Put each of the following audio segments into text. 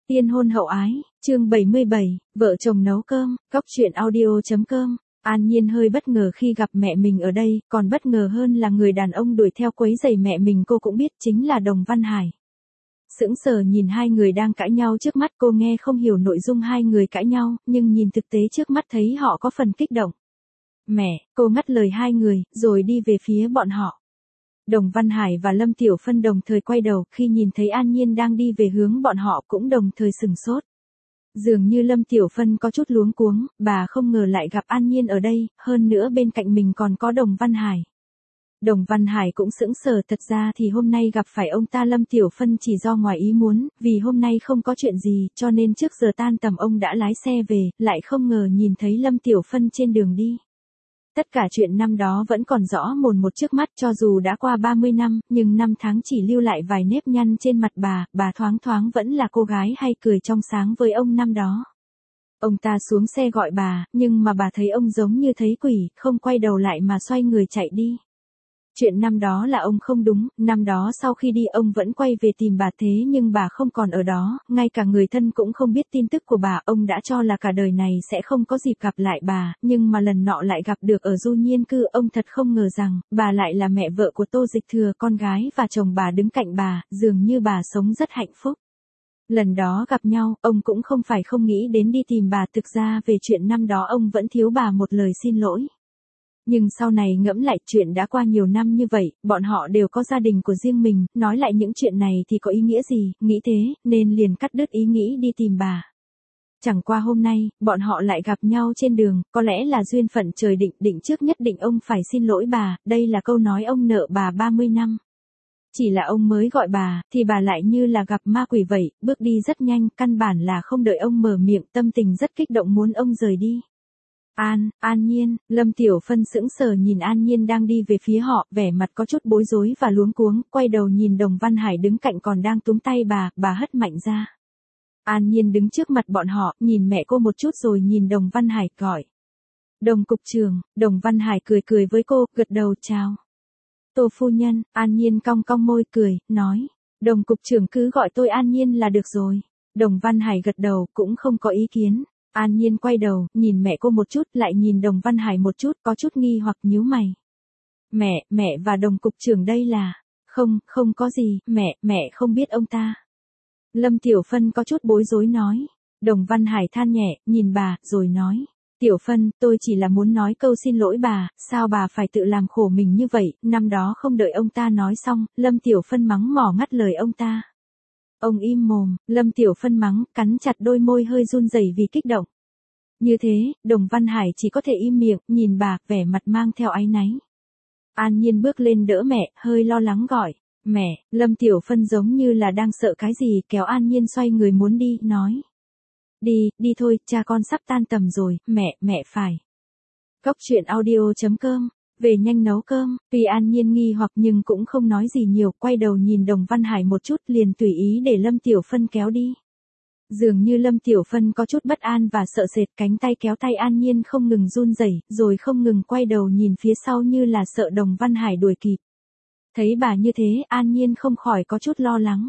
Tiên hôn hậu ái, chương 77, vợ chồng nấu cơm, cóc truyện audio.com. An Nhiên hơi bất ngờ khi gặp mẹ mình ở đây, còn bất ngờ hơn là người đàn ông đuổi theo quấy rầy mẹ mình cô cũng biết chính là Đồng Văn Hải. Sững sờ nhìn hai người đang cãi nhau trước mắt, cô nghe không hiểu nội dung hai người cãi nhau, nhưng nhìn thực tế trước mắt thấy họ có phần kích động. Mẹ, cô ngắt lời hai người, rồi đi về phía bọn họ. Đồng Văn Hải và Lâm Tiểu Phân đồng thời quay đầu, khi nhìn thấy An Nhiên đang đi về hướng bọn họ cũng đồng thời sừng sốt. Dường như Lâm Tiểu Phân có chút luống cuống, bà không ngờ lại gặp An Nhiên ở đây, hơn nữa bên cạnh mình còn có Đồng Văn Hải. Đồng Văn Hải cũng sững sờ, thật ra thì hôm nay gặp phải ông ta Lâm Tiểu Phân chỉ do ngoài ý muốn, vì hôm nay không có chuyện gì, cho nên trước giờ tan tầm ông đã lái xe về, lại không ngờ nhìn thấy Lâm Tiểu Phân trên đường đi. Tất cả chuyện năm đó vẫn còn rõ mồn một trước mắt, cho dù đã qua 30 năm, nhưng năm tháng chỉ lưu lại vài nếp nhăn trên mặt bà thoáng thoáng vẫn là cô gái hay cười trong sáng với ông năm đó. Ông ta xuống xe gọi bà, nhưng mà bà thấy ông giống như thấy quỷ, không quay đầu lại mà xoay người chạy đi. Chuyện năm đó là ông không đúng, năm đó sau khi đi ông vẫn quay về tìm bà, thế nhưng bà không còn ở đó, ngay cả người thân cũng không biết tin tức của bà, ông đã cho là cả đời này sẽ không có dịp gặp lại bà, nhưng mà lần nọ lại gặp được ở Du Nhiên Cư, ông thật không ngờ rằng, bà lại là mẹ vợ của Tô Dịch Thừa, con gái và chồng bà đứng cạnh bà, dường như bà sống rất hạnh phúc. Lần đó gặp nhau, ông cũng không phải không nghĩ đến đi tìm bà, thực ra về chuyện năm đó ông vẫn thiếu bà một lời xin lỗi. Nhưng sau này ngẫm lại, chuyện đã qua nhiều năm như vậy, bọn họ đều có gia đình của riêng mình, nói lại những chuyện này thì có ý nghĩa gì, nghĩ thế, nên liền cắt đứt ý nghĩ đi tìm bà. Chẳng qua hôm nay, bọn họ lại gặp nhau trên đường, có lẽ là duyên phận trời định trước nhất định ông phải xin lỗi bà, đây là câu nói ông nợ bà 30 năm. Chỉ là ông mới gọi bà, thì bà lại như là gặp ma quỷ vậy, bước đi rất nhanh, căn bản là không đợi ông mở miệng, tâm tình rất kích động muốn ông rời đi. An Nhiên, Lâm Tiểu Phân sững sờ nhìn An Nhiên đang đi về phía họ, vẻ mặt có chút bối rối và luống cuống, quay đầu nhìn Đồng Văn Hải đứng cạnh còn đang túm tay bà hất mạnh ra. An Nhiên đứng trước mặt bọn họ, nhìn mẹ cô một chút rồi nhìn Đồng Văn Hải, gọi. Đồng cục trưởng. Đồng Văn Hải cười với cô, gật đầu chào. Tô phu nhân. An Nhiên cong cong môi cười, nói. Đồng cục trưởng cứ gọi tôi An Nhiên là được rồi. Đồng Văn Hải gật đầu, cũng không có ý kiến. An Nhiên quay đầu, nhìn mẹ cô một chút, lại nhìn Đồng Văn Hải một chút, có chút nghi hoặc nhíu mày. Mẹ và Đồng cục trưởng đây là... Không có gì, mẹ không biết ông ta. Lâm Tiểu Phân có chút bối rối nói. Đồng Văn Hải than nhẹ, nhìn bà, rồi nói. Tiểu Phân, tôi chỉ là muốn nói câu xin lỗi bà, sao bà phải tự làm khổ mình như vậy, năm đó không đợi ông ta nói xong, Lâm Tiểu Phân mắng mỏ ngắt lời ông ta. Ông im mồm, Lâm Tiểu Phân mắng, cắn chặt đôi môi hơi run rẩy vì kích động. Như thế, Đồng Văn Hải chỉ có thể im miệng, nhìn bà, vẻ mặt mang theo áy náy. An Nhiên bước lên đỡ mẹ, hơi lo lắng gọi. Mẹ, Lâm Tiểu Phân giống như là đang sợ cái gì, kéo An Nhiên xoay người muốn đi, nói. Đi thôi, cha con sắp tan tầm rồi, mẹ phải. Cóc truyện audio.com. Về nhanh nấu cơm, tuy An Nhiên nghi hoặc nhưng cũng không nói gì nhiều, quay đầu nhìn Đồng Văn Hải một chút liền tùy ý để Lâm Tiểu Phân kéo đi. Dường như Lâm Tiểu Phân có chút bất an và sợ sệt, cánh tay kéo tay An Nhiên không ngừng run rẩy, rồi không ngừng quay đầu nhìn phía sau như là sợ Đồng Văn Hải đuổi kịp. Thấy bà như thế, An Nhiên không khỏi có chút lo lắng.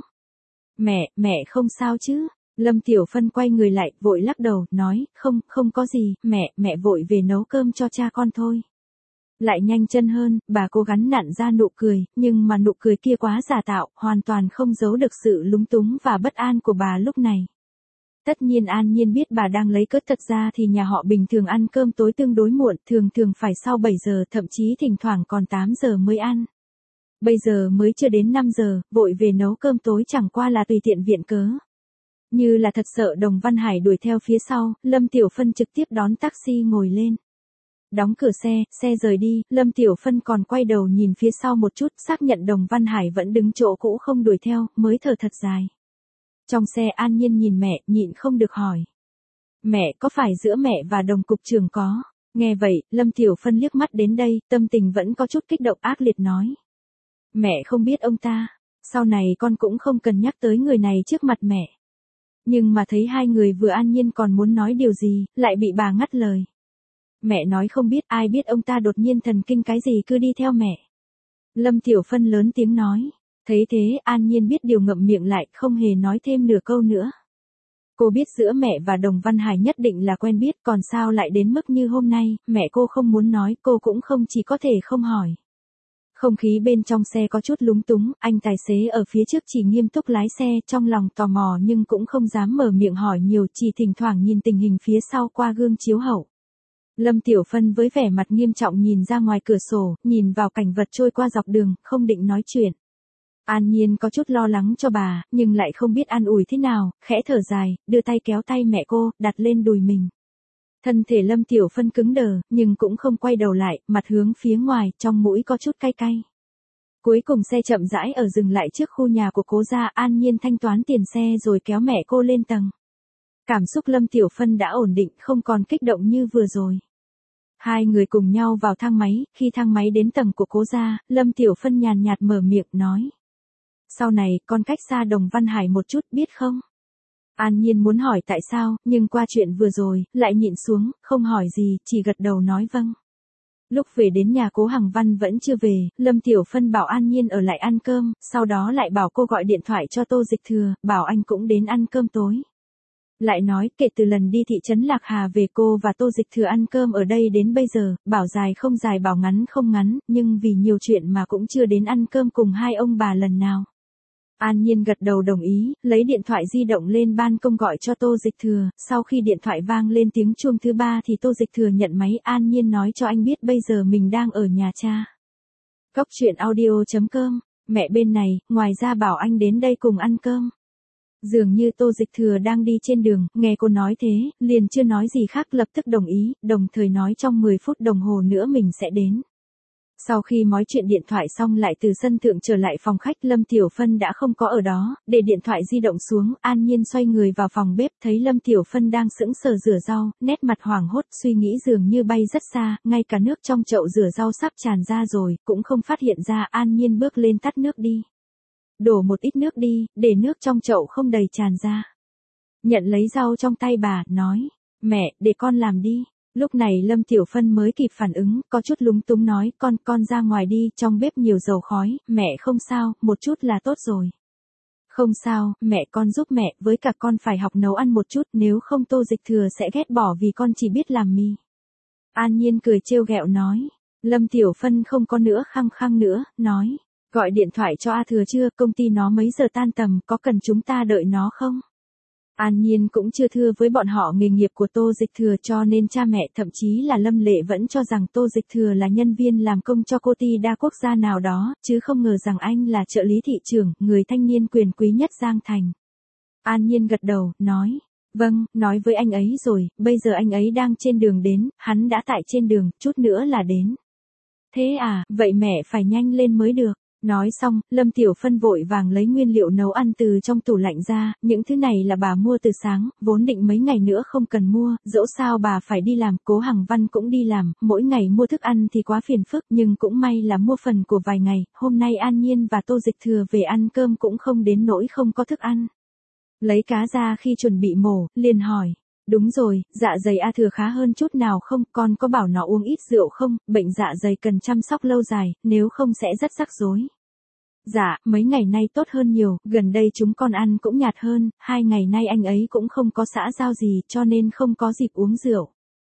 Mẹ không sao chứ? Lâm Tiểu Phân quay người lại, vội lắc đầu, nói, không có gì, mẹ vội về nấu cơm cho cha con thôi. Lại nhanh chân hơn, bà cố gắng nặn ra nụ cười, nhưng mà nụ cười kia quá giả tạo, hoàn toàn không giấu được sự lúng túng và bất an của bà lúc này. Tất nhiên An Nhiên biết bà đang lấy cớ, thật ra thì nhà họ bình thường ăn cơm tối tương đối muộn, thường phải sau 7 giờ, thậm chí thỉnh thoảng còn 8 giờ mới ăn. Bây giờ mới chưa đến 5 giờ, vội về nấu cơm tối chẳng qua là tùy tiện viện cớ. Như là thật sợ Đồng Văn Hải đuổi theo phía sau, Lâm Tiểu Phân trực tiếp đón taxi ngồi lên. Đóng cửa xe rời đi, Lâm Tiểu Phân còn quay đầu nhìn phía sau một chút, xác nhận Đồng Văn Hải vẫn đứng chỗ cũ không đuổi theo, mới thở thật dài. Trong xe An Nhiên nhìn mẹ, nhịn không được hỏi. Mẹ, có phải giữa mẹ và Đồng cục trưởng có? Nghe vậy, Lâm Tiểu Phân liếc mắt đến đây, tâm tình vẫn có chút kích động ác liệt nói. Mẹ không biết ông ta, sau này con cũng không cần nhắc tới người này trước mặt mẹ. Nhưng mà thấy hai người vừa An Nhiên còn muốn nói điều gì, lại bị bà ngắt lời. Mẹ nói không biết, ai biết ông ta đột nhiên thần kinh cái gì cứ đi theo mẹ. Lâm Tiểu Phân lớn tiếng nói. Thấy thế, An Nhiên biết điều ngậm miệng lại, không hề nói thêm nửa câu nữa. Cô biết giữa mẹ và Đồng Văn Hải nhất định là quen biết, còn sao lại đến mức như hôm nay, mẹ cô không muốn nói, cô cũng không chỉ có thể không hỏi. Không khí bên trong xe có chút lúng túng, anh tài xế ở phía trước chỉ nghiêm túc lái xe, trong lòng tò mò nhưng cũng không dám mở miệng hỏi nhiều, chỉ thỉnh thoảng nhìn tình hình phía sau qua gương chiếu hậu. Lâm Tiểu Phân với vẻ mặt nghiêm trọng nhìn ra ngoài cửa sổ, nhìn vào cảnh vật trôi qua dọc đường, không định nói chuyện. An Nhiên có chút lo lắng cho bà, nhưng lại không biết an ủi thế nào, khẽ thở dài, đưa tay kéo tay mẹ cô, đặt lên đùi mình. Thân thể Lâm Tiểu Phân cứng đờ, nhưng cũng không quay đầu lại, mặt hướng phía ngoài, trong mũi có chút cay cay. Cuối cùng xe chậm rãi ở dừng lại trước khu nhà của cố gia, An Nhiên thanh toán tiền xe rồi kéo mẹ cô lên tầng. Cảm xúc Lâm Tiểu Phân đã ổn định, không còn kích động như vừa rồi. Hai người cùng nhau vào thang máy, khi thang máy đến tầng của cố gia, Lâm Tiểu Phân nhàn nhạt mở miệng nói. Sau này, con cách xa Đồng Văn Hải một chút, biết không? An Nhiên muốn hỏi tại sao, nhưng qua chuyện vừa rồi, lại nhịn xuống, không hỏi gì, chỉ gật đầu nói vâng. Lúc về đến nhà cố Hằng Văn vẫn chưa về, Lâm Tiểu Phân bảo An Nhiên ở lại ăn cơm, sau đó lại bảo cô gọi điện thoại cho Tô Dịch Thừa, bảo anh cũng đến ăn cơm tối. Lại nói, kể từ lần đi thị trấn Lạc Hà về cô và Tô Dịch Thừa ăn cơm ở đây đến bây giờ, bảo dài không dài bảo ngắn không ngắn, nhưng vì nhiều chuyện mà cũng chưa đến ăn cơm cùng hai ông bà lần nào. An Nhiên gật đầu đồng ý, lấy điện thoại di động lên ban công gọi cho Tô Dịch Thừa, sau khi điện thoại vang lên tiếng chuông thứ ba thì Tô Dịch Thừa nhận máy. An Nhiên nói cho anh biết bây giờ mình đang ở nhà cha. Cóc truyện audio.com, mẹ bên này, ngoài ra bảo anh đến đây cùng ăn cơm. Dường như Tô Dịch Thừa đang đi trên đường, nghe cô nói thế, liền chưa nói gì khác lập tức đồng ý, đồng thời nói trong 10 phút đồng hồ nữa mình sẽ đến. Sau khi nói chuyện điện thoại xong lại từ sân thượng trở lại phòng khách, Lâm Tiểu Phân đã không có ở đó, để điện thoại di động xuống, An Nhiên xoay người vào phòng bếp, thấy Lâm Tiểu Phân đang sững sờ rửa rau, nét mặt hoảng hốt, suy nghĩ dường như bay rất xa, ngay cả nước trong chậu rửa rau sắp tràn ra rồi, cũng không phát hiện ra. An Nhiên bước lên tắt nước đi. Đổ một ít nước đi, để nước trong chậu không đầy tràn ra. Nhận lấy rau trong tay bà, nói, mẹ, để con làm đi. Lúc này Lâm Tiểu Phân mới kịp phản ứng, có chút lúng túng nói, con ra ngoài đi, trong bếp nhiều dầu khói, mẹ không sao, một chút là tốt rồi. Không sao, mẹ con giúp mẹ, với cả con phải học nấu ăn một chút, nếu không Tô Dịch Thừa sẽ ghét bỏ vì con chỉ biết làm mì. An Nhiên cười trêu ghẹo nói, Lâm Tiểu Phân không có nữa khăng khăng nữa, nói, gọi điện thoại cho A Thừa chưa, công ty nó mấy giờ tan tầm, có cần chúng ta đợi nó không? An Nhiên cũng chưa thưa với bọn họ nghề nghiệp của Tô Dịch Thừa, cho nên cha mẹ thậm chí là Lâm Lệ vẫn cho rằng Tô Dịch Thừa là nhân viên làm công cho công ty đa quốc gia nào đó, chứ không ngờ rằng anh là trợ lý thị trưởng, người thanh niên quyền quý nhất Giang Thành. An Nhiên gật đầu, nói, vâng, nói với anh ấy rồi, bây giờ anh ấy đang trên đường đến, hắn đã tại trên đường, chút nữa là đến. Thế à, vậy mẹ phải nhanh lên mới được. Nói xong, Lâm Tiểu Phân vội vàng lấy nguyên liệu nấu ăn từ trong tủ lạnh ra, những thứ này là bà mua từ sáng, vốn định mấy ngày nữa không cần mua, dẫu sao bà phải đi làm, cố Hằng Văn cũng đi làm, mỗi ngày mua thức ăn thì quá phiền phức, nhưng cũng may là mua phần của vài ngày, hôm nay An Nhiên và Tô Dịch Thừa về ăn cơm cũng không đến nỗi không có thức ăn. Lấy cá ra khi chuẩn bị mổ, liền hỏi. Đúng rồi, dạ dày A Thừa khá hơn chút nào không, con có bảo nó uống ít rượu không, bệnh dạ dày cần chăm sóc lâu dài, nếu không sẽ rất rắc rối. Dạ, mấy ngày nay tốt hơn nhiều, gần đây chúng con ăn cũng nhạt hơn, 2 ngày nay anh ấy cũng không có xã giao gì cho nên không có dịp uống rượu.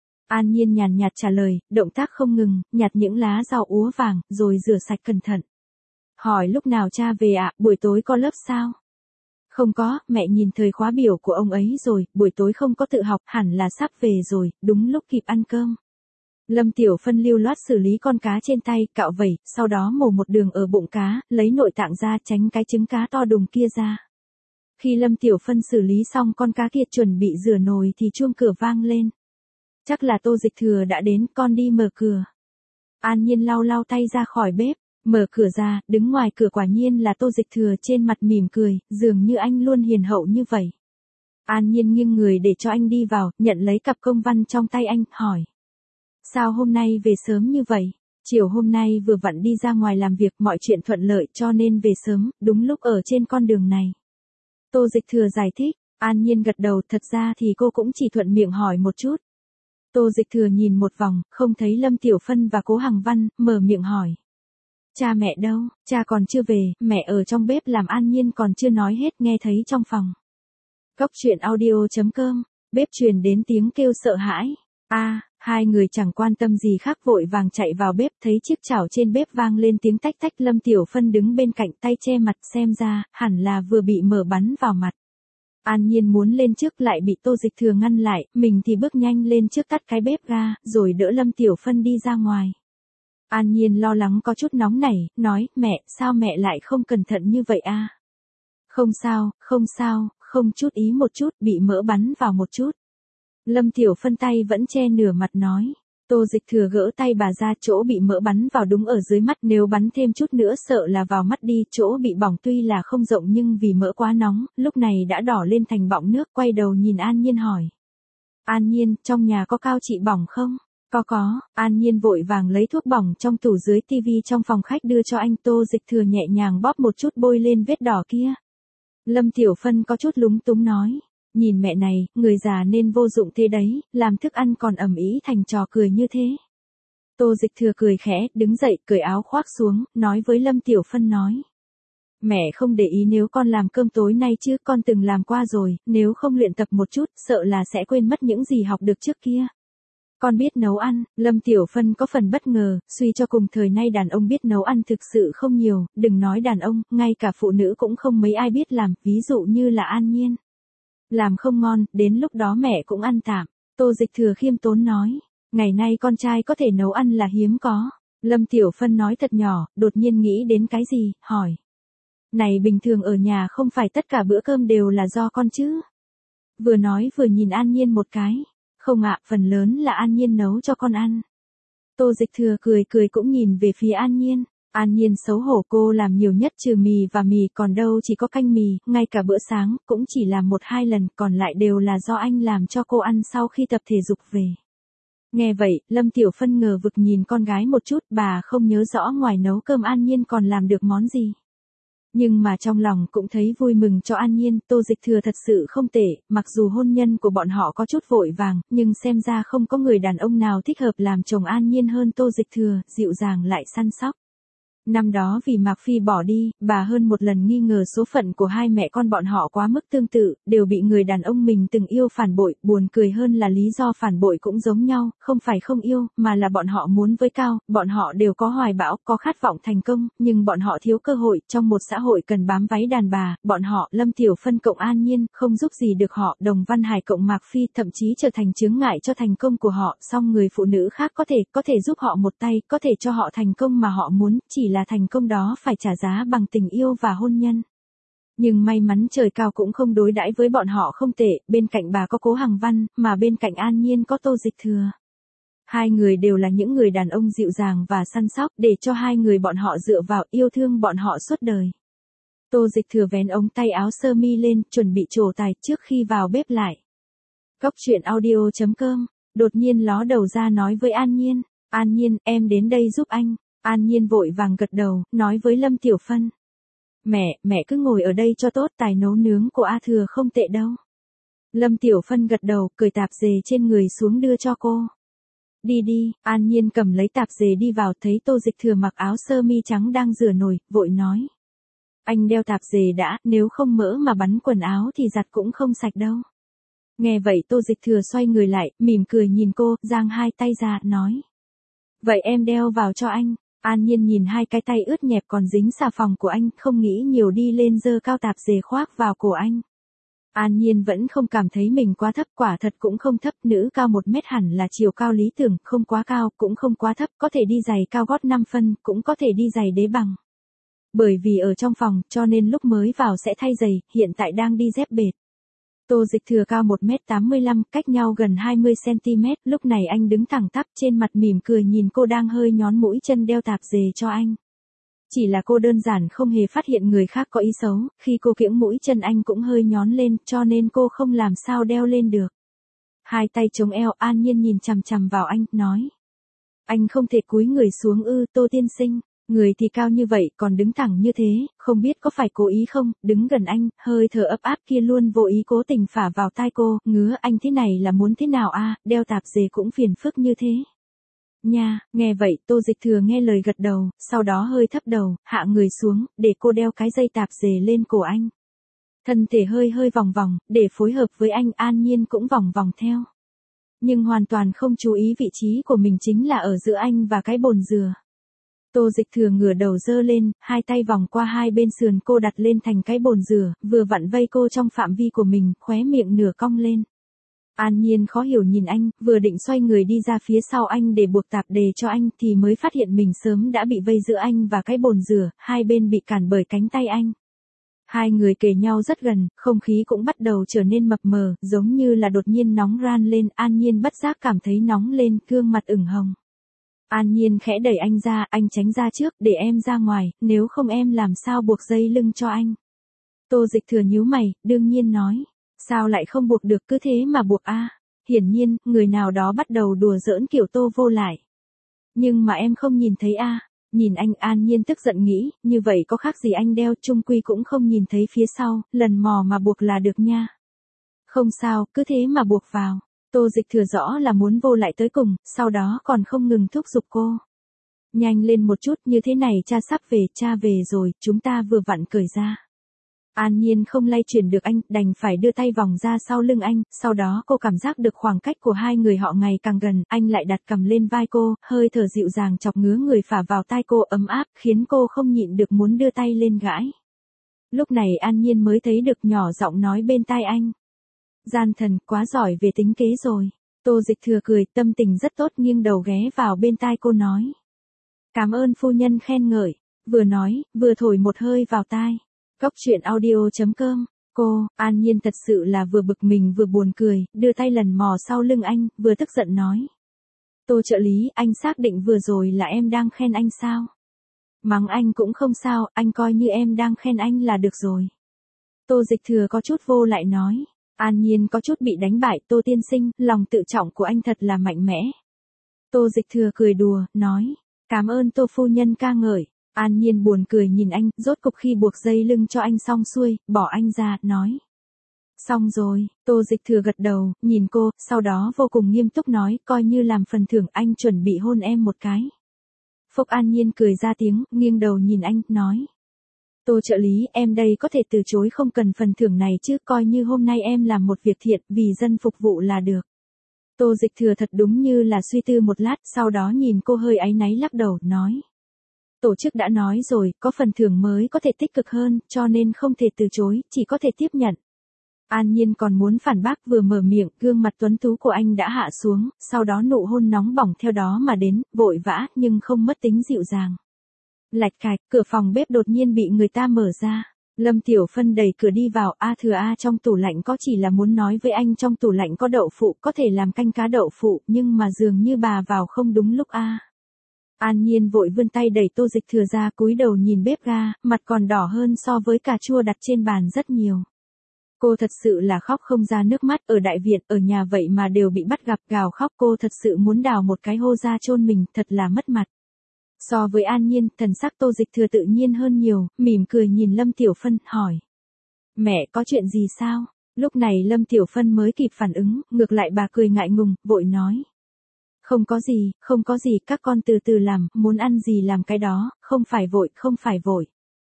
An Nhiên nhàn nhạt trả lời, động tác không ngừng, nhặt những lá rau úa vàng, rồi rửa sạch cẩn thận. Hỏi lúc nào cha về ạ, buổi tối có lớp sao? Không có, mẹ nhìn thời khóa biểu của ông ấy rồi, buổi tối không có tự học, hẳn là sắp về rồi, đúng lúc kịp ăn cơm. Lâm Tiểu Phân lưu loát xử lý con cá trên tay, cạo vẩy, sau đó mổ một đường ở bụng cá, lấy nội tạng ra, tránh cái trứng cá to đùng kia ra. Khi Lâm Tiểu Phân xử lý xong con cá kia chuẩn bị rửa nồi thì chuông cửa vang lên. Chắc là Tô Dịch Thừa đã đến, con đi mở cửa. An Nhiên lau lau tay ra khỏi bếp, mở cửa ra, đứng ngoài cửa quả nhiên là Tô Dịch Thừa, trên mặt mỉm cười, dường như anh luôn hiền hậu như vậy. An Nhiên nghiêng người để cho anh đi vào, nhận lấy cặp công văn trong tay anh, hỏi. Sao hôm nay về sớm như vậy? Chiều hôm nay vừa vặn đi ra ngoài làm việc, mọi chuyện thuận lợi cho nên về sớm, đúng lúc ở trên con đường này. Tô Dịch Thừa giải thích, An Nhiên gật đầu, thật ra thì cô cũng chỉ thuận miệng hỏi một chút. Tô Dịch Thừa nhìn một vòng, không thấy Lâm Tiểu Phân và cố Hằng Văn, mở miệng hỏi. Cha mẹ đâu, cha còn chưa về, mẹ ở trong bếp làm. An Nhiên còn chưa nói hết nghe thấy trong phòng. Cóc truyện audio.com, bếp truyền đến tiếng kêu sợ hãi. Hai người chẳng quan tâm gì khác vội vàng chạy vào bếp, thấy chiếc chảo trên bếp vang lên tiếng tách tách. Lâm Tiểu Phân đứng bên cạnh tay che mặt, xem ra, hẳn là vừa bị mở bắn vào mặt. An Nhiên muốn lên trước lại bị Tô Dịch Thừa ngăn lại, mình thì bước nhanh lên trước tắt cái bếp ga, rồi đỡ Lâm Tiểu Phân đi ra ngoài. An Nhiên lo lắng có chút nóng nảy, nói, mẹ, sao mẹ lại không cẩn thận như vậy a? Không sao, không chút ý một chút, bị mỡ bắn vào một chút. Lâm Tiểu Phân tay vẫn che nửa mặt nói. Tô Dịch Thừa gỡ tay bà ra, chỗ bị mỡ bắn vào đúng ở dưới mắt, nếu bắn thêm chút nữa sợ là vào mắt đi. Chỗ bị bỏng tuy là không rộng nhưng vì mỡ quá nóng, lúc này đã đỏ lên thành bọng nước. Quay đầu nhìn An Nhiên hỏi. An Nhiên, trong nhà có cao trị bỏng không? Có. An Nhiên vội vàng lấy thuốc bỏng trong tủ dưới tivi trong phòng khách đưa cho anh. Tô Dịch Thừa nhẹ nhàng bóp một chút bôi lên vết đỏ kia. Lâm Tiểu Phân có chút lúng túng nói. Nhìn mẹ này, người già nên vô dụng thế đấy, làm thức ăn còn ầm ĩ thành trò cười như thế. Tô Dịch Thừa cười khẽ, đứng dậy, cởi áo khoác xuống, nói với Lâm Tiểu Phân nói. Mẹ không để ý nếu con làm cơm tối nay chứ, con từng làm qua rồi, nếu không luyện tập một chút, sợ là sẽ quên mất những gì học được trước kia. Con biết nấu ăn. Lâm Tiểu Phân có phần bất ngờ, suy cho cùng thời nay đàn ông biết nấu ăn thực sự không nhiều, đừng nói đàn ông, ngay cả phụ nữ cũng không mấy ai biết làm, ví dụ như là An Nhiên. Làm không ngon, đến lúc đó mẹ cũng ăn tạm. Tô Dịch Thừa khiêm tốn nói, ngày nay con trai có thể nấu ăn là hiếm có. Lâm Tiểu Phân nói thật nhỏ, đột nhiên nghĩ đến cái gì, hỏi. Này bình thường ở nhà không phải tất cả bữa cơm đều là do con chứ? Vừa nói vừa nhìn An Nhiên một cái. Không ạ, phần lớn là An Nhiên nấu cho con ăn. Tô Dịch Thừa cười cũng nhìn về phía An Nhiên. An Nhiên xấu hổ, cô làm nhiều nhất trừ mì và mì còn đâu chỉ có canh mì, ngay cả bữa sáng cũng chỉ làm 1-2 lần, còn lại đều là do anh làm cho cô ăn sau khi tập thể dục về. Nghe vậy, Lâm Tiểu Phân ngờ vực nhìn con gái một chút, bà không nhớ rõ ngoài nấu cơm An Nhiên còn làm được món gì. Nhưng mà trong lòng cũng thấy vui mừng cho An Nhiên. Tô Dịch Thừa thật sự không tệ, mặc dù hôn nhân của bọn họ có chút vội vàng, nhưng xem ra không có người đàn ông nào thích hợp làm chồng An Nhiên hơn Tô Dịch Thừa, dịu dàng lại săn sóc. Năm đó vì Mạc Phi bỏ đi, bà hơn một lần nghi ngờ số phận của hai mẹ con bọn họ quá mức tương tự, đều bị người đàn ông mình từng yêu phản bội. Buồn cười hơn là lý do phản bội cũng giống nhau, không phải không yêu, mà là bọn họ muốn với cao, bọn họ đều có hoài bão, có khát vọng thành công, nhưng bọn họ thiếu cơ hội. Trong một xã hội cần bám váy đàn bà, bọn họ, Lâm Tiểu Phân cộng An Nhiên, không giúp gì được họ. Đồng Văn Hải cộng Mạc Phi thậm chí trở thành chướng ngại cho thành công của họ, song người phụ nữ khác có thể giúp họ một tay, có thể cho họ thành công mà họ muốn, chỉ là thành công đó phải trả giá bằng tình yêu và hôn nhân. Nhưng may mắn trời cao cũng không đối đãi với bọn họ không tệ, bên cạnh bà có Cố Hằng Văn, mà bên cạnh An Nhiên có Tô Dịch Thừa. Hai người đều là những người đàn ông dịu dàng và săn sóc, để cho hai người bọn họ dựa vào, yêu thương bọn họ suốt đời. Tô Dịch Thừa vén ống tay áo sơ mi lên, chuẩn bị trổ tài trước khi vào bếp lại. Cóc truyện audio.com, đột nhiên ló đầu ra nói với An Nhiên. An Nhiên, em đến đây giúp anh. An Nhiên vội vàng gật đầu, nói với Lâm Tiểu Phân. Mẹ cứ ngồi ở đây cho tốt, tài nấu nướng của A Thừa không tệ đâu. Lâm Tiểu Phân gật đầu, cởi tạp dề trên người xuống đưa cho cô. Đi, An Nhiên cầm lấy tạp dề đi vào, thấy Tô Dịch Thừa mặc áo sơ mi trắng đang rửa nồi, vội nói. Anh đeo tạp dề đã, nếu không mỡ mà bắn quần áo thì giặt cũng không sạch đâu. Nghe vậy Tô Dịch Thừa xoay người lại, mỉm cười nhìn cô, giang hai tay ra, nói. Vậy em đeo vào cho anh. An Nhiên nhìn hai cái tay ướt nhẹp còn dính xà phòng của anh, không nghĩ nhiều đi lên giơ cao tạp dề khoác vào cổ anh. An Nhiên vẫn không cảm thấy mình quá thấp, quả thật cũng không thấp, nữ cao 1 mét hẳn là chiều cao lý tưởng, không quá cao, cũng không quá thấp, có thể đi giày cao gót 5 phân, cũng có thể đi giày đế bằng. Bởi vì ở trong phòng, cho nên lúc mới vào sẽ thay giày, hiện tại đang đi dép bệt. Tô Dịch Thừa cao 1m85, cách nhau gần 20cm, lúc này anh đứng thẳng tắp trên mặt mỉm cười nhìn cô đang hơi nhón mũi chân đeo tạp dề cho anh. Chỉ là cô đơn giản không hề phát hiện người khác có ý xấu, khi cô kiễng mũi chân anh cũng hơi nhón lên, cho nên cô không làm sao đeo lên được. Hai tay chống eo, An Nhiên nhìn chằm chằm vào anh, nói. Anh không thể cúi người xuống ư, Tô tiên sinh. Người thì cao như vậy còn đứng thẳng như thế, không biết có phải cố ý không, đứng gần anh, hơi thở ấp áp kia luôn vô ý cố tình phả vào tai cô, ngứa anh thế này là muốn thế nào a, đeo tạp dề cũng phiền phức như thế. Nha, nghe vậy Tô Dịch Thừa nghe lời gật đầu, sau đó hơi thấp đầu, hạ người xuống, để cô đeo cái dây tạp dề lên cổ anh. Thân thể hơi hơi vòng vòng, để phối hợp với anh An Nhiên cũng vòng vòng theo. Nhưng hoàn toàn không chú ý vị trí của mình chính là ở giữa anh và cái bồn dừa. Tô Dịch Thừa ngửa đầu dơ lên, hai tay vòng qua hai bên sườn cô đặt lên thành cái bồn dừa, vừa vặn vây cô trong phạm vi của mình, khóe miệng nửa cong lên. An Nhiên khó hiểu nhìn anh, vừa định xoay người đi ra phía sau anh để buộc tạp dề cho anh thì mới phát hiện mình sớm đã bị vây giữa anh và cái bồn dừa, hai bên bị cản bởi cánh tay anh. Hai người kề nhau rất gần, không khí cũng bắt đầu trở nên mập mờ, giống như là đột nhiên nóng ran lên, An Nhiên bất giác cảm thấy nóng lên, gương mặt ửng hồng. An Nhiên khẽ đẩy anh ra, anh tránh ra trước, để em ra ngoài, nếu không em làm sao buộc dây lưng cho anh. Tô Dịch Thừa nhíu mày, đương nhiên nói, sao lại không buộc được, cứ thế mà buộc a? Hiển nhiên, người nào đó bắt đầu đùa giỡn kiểu Tô vô lại. Nhưng mà em không nhìn thấy a. Nhìn anh, An Nhiên tức giận nghĩ, như vậy có khác gì anh đeo, chung quy cũng không nhìn thấy phía sau, lần mò mà buộc là được nha. Không sao, cứ thế mà buộc vào. Tô Dịch Thừa rõ là muốn vô lại tới cùng, sau đó còn không ngừng thúc giục cô. Nhanh lên một chút, như thế này cha sắp về, cha về rồi, chúng ta vừa vặn cởi ra. An Nhiên không lay chuyển được anh, đành phải đưa tay vòng ra sau lưng anh, sau đó cô cảm giác được khoảng cách của hai người họ ngày càng gần, anh lại đặt cầm lên vai cô, hơi thở dịu dàng chọc ngứa người phả vào tai cô ấm áp, khiến cô không nhịn được muốn đưa tay lên gãi. Lúc này An Nhiên mới thấy được nhỏ giọng nói bên tai anh. Gian thần, quá giỏi về tính kế rồi. Tô Dịch Thừa cười, tâm tình rất tốt, nghiêng đầu ghé vào bên tai cô nói. Cảm ơn phu nhân khen ngợi, vừa nói, vừa thổi một hơi vào tai. Cốc truyện audio.com, cô, An Nhiên thật sự là vừa bực mình vừa buồn cười, đưa tay lần mò sau lưng anh, vừa tức giận nói. Tô trợ lý, anh xác định vừa rồi là em đang khen anh sao? Mắng anh cũng không sao, anh coi như em đang khen anh là được rồi. Tô Dịch Thừa có chút vô lại nói. An Nhiên có chút bị đánh bại, Tô tiên sinh, lòng tự trọng của anh thật là mạnh mẽ. Tô Dịch Thừa cười đùa, nói. Cảm ơn Tô phu nhân ca ngợi. An Nhiên buồn cười nhìn anh, rốt cục khi buộc dây lưng cho anh xong xuôi, bỏ anh ra, nói. Xong rồi, Tô Dịch Thừa gật đầu, nhìn cô, sau đó vô cùng nghiêm túc nói, coi như làm phần thưởng anh chuẩn bị hôn em một cái. Phúc An Nhiên cười ra tiếng, nghiêng đầu nhìn anh, nói. Tô trợ lý, em đây có thể từ chối không cần phần thưởng này chứ, coi như hôm nay em làm một việc thiện, vì dân phục vụ là được. Tô Dịch Thừa thật đúng như là suy tư một lát, sau đó nhìn cô hơi áy náy lắc đầu, nói. Tổ chức đã nói rồi, có phần thưởng mới có thể tích cực hơn, cho nên không thể từ chối, chỉ có thể tiếp nhận. An Nhiên còn muốn phản bác, vừa mở miệng, gương mặt tuấn tú của anh đã hạ xuống, sau đó nụ hôn nóng bỏng theo đó mà đến, vội vã, nhưng không mất tính dịu dàng. Lạch cạch, cửa phòng bếp đột nhiên bị người ta mở ra. Lâm Tiểu Phân đẩy cửa đi vào, A Thừa A trong tủ lạnh có, chỉ là muốn nói với anh trong tủ lạnh có đậu phụ, có thể làm canh cá đậu phụ, nhưng mà dường như bà vào không đúng lúc a. An Nhiên vội vươn tay đẩy Tô Dịch Thừa ra, cúi đầu nhìn bếp ga, mặt còn đỏ hơn so với cà chua đặt trên bàn rất nhiều. Cô thật sự là khóc không ra nước mắt, ở đại viện, ở nhà vậy mà đều bị bắt gặp, gào khóc, cô thật sự muốn đào một cái hô ra chôn mình, thật là mất mặt. So với An Nhiên, thần sắc Tô Dịch Thừa tự nhiên hơn nhiều, mỉm cười nhìn Lâm Tiểu Phân, hỏi. Mẹ, có chuyện gì sao? Lúc này Lâm Tiểu Phân mới kịp phản ứng, ngược lại bà cười ngại ngùng, vội nói. Không có gì, các con từ từ làm, muốn ăn gì làm cái đó, không phải vội.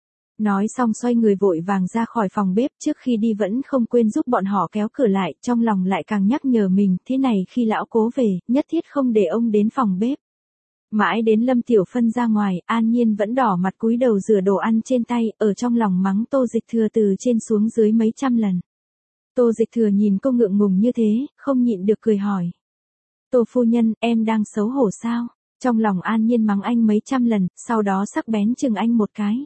Nói xong xoay người vội vàng ra khỏi phòng bếp, trước khi đi vẫn không quên giúp bọn họ kéo cửa lại, trong lòng lại càng nhắc nhở mình, thế này khi lão cố về, nhất thiết không để ông đến phòng bếp. Mãi đến Lâm Tiểu Phân ra ngoài, An Nhiên vẫn đỏ mặt cúi đầu rửa đồ ăn trên tay, ở trong lòng mắng Tô Dịch Thừa từ trên xuống dưới mấy trăm lần. Tô Dịch Thừa nhìn cô ngượng ngùng như thế, không nhịn được cười hỏi. Tô phu nhân, em đang xấu hổ sao? Trong lòng An Nhiên mắng anh mấy trăm lần, sau đó sắc bén chừng anh một cái.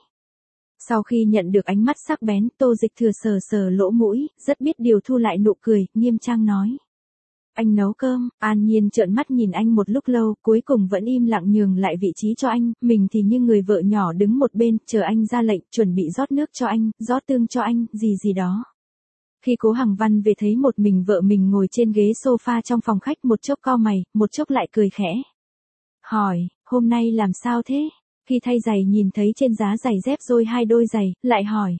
Sau khi nhận được ánh mắt sắc bén, Tô Dịch Thừa sờ sờ lỗ mũi, rất biết điều thu lại nụ cười, nghiêm trang nói. Anh nấu cơm. An Nhiên trợn mắt nhìn anh một lúc lâu, cuối cùng vẫn im lặng nhường lại vị trí cho anh, mình thì như người vợ nhỏ đứng một bên, chờ anh ra lệnh, chuẩn bị rót nước cho anh, rót tương cho anh, gì đó. Khi Cố Hằng Văn về thấy một mình vợ mình ngồi trên ghế sofa trong phòng khách, một chốc cau mày, một chốc lại cười khẽ. Hỏi, hôm nay làm sao thế? Khi thay giày nhìn thấy trên giá giày dép rồi hai đôi giày, lại hỏi.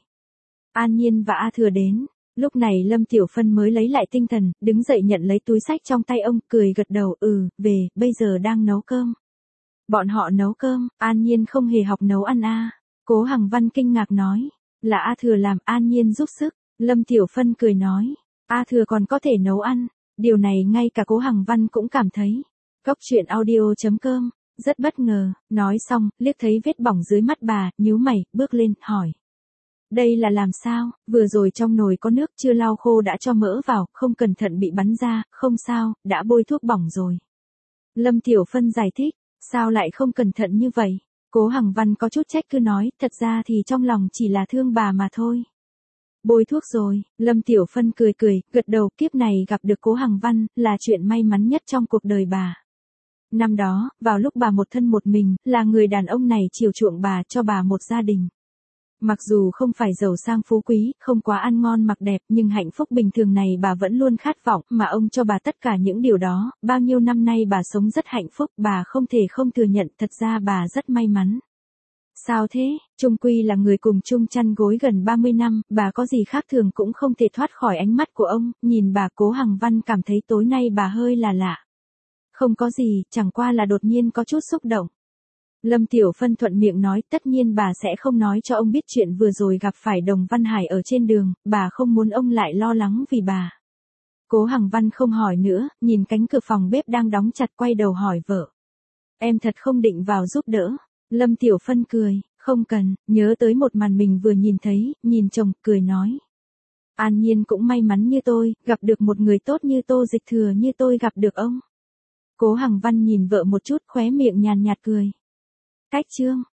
An Nhiên và A Thừa đến. Lúc này Lâm Tiểu Phân mới lấy lại tinh thần, đứng dậy nhận lấy túi xách trong tay ông, cười gật đầu, về, bây giờ đang nấu cơm. Bọn họ nấu cơm, An Nhiên không hề học nấu ăn a. Cố Hằng Văn kinh ngạc nói, là A Thừa làm, An Nhiên giúp sức. Lâm Tiểu Phân cười nói, A Thừa còn có thể nấu ăn, điều này ngay cả Cố Hằng Văn cũng cảm thấy. Cốc truyện audio.com, rất bất ngờ, nói xong, liếc thấy vết bỏng dưới mắt bà, nhíu mày, bước lên, hỏi. Đây là làm sao, vừa rồi trong nồi có nước chưa lau khô đã cho mỡ vào, không cẩn thận bị bắn ra, không sao, đã bôi thuốc bỏng rồi. Lâm Tiểu Phân giải thích, sao lại không cẩn thận như vậy? Cố Hằng Văn có chút trách cứ nói, thật ra thì trong lòng chỉ là thương bà mà thôi. Bôi thuốc rồi, Lâm Tiểu Phân cười cười, gật đầu, kiếp này gặp được Cố Hằng Văn, là chuyện may mắn nhất trong cuộc đời bà. Năm đó, vào lúc bà một thân một mình, là người đàn ông này chiều chuộng bà, cho bà một gia đình. Mặc dù không phải giàu sang phú quý, không quá ăn ngon mặc đẹp, nhưng hạnh phúc bình thường này bà vẫn luôn khát vọng, mà ông cho bà tất cả những điều đó, bao nhiêu năm nay bà sống rất hạnh phúc, bà không thể không thừa nhận, thật ra bà rất may mắn. Sao thế, chung quy là người cùng chung chăn gối gần 30 năm, bà có gì khác thường cũng không thể thoát khỏi ánh mắt của ông, nhìn bà. Cố Hằng Văn cảm thấy tối nay bà hơi là lạ. Không có gì, chẳng qua là đột nhiên có chút xúc động. Lâm Tiểu Phân thuận miệng nói, tất nhiên bà sẽ không nói cho ông biết chuyện vừa rồi gặp phải Đồng Văn Hải ở trên đường, bà không muốn ông lại lo lắng vì bà. Cố Hằng Văn không hỏi nữa, nhìn cánh cửa phòng bếp đang đóng chặt, quay đầu hỏi vợ. Em thật không định vào giúp đỡ. Lâm Tiểu Phân cười, không cần, nhớ tới một màn mình vừa nhìn thấy, nhìn chồng, cười nói. An Nhiên cũng may mắn như tôi, gặp được một người tốt như Tô Dịch Thừa, như tôi gặp được ông. Cố Hằng Văn nhìn vợ một chút, khóe miệng nhàn nhạt cười. Cách chương.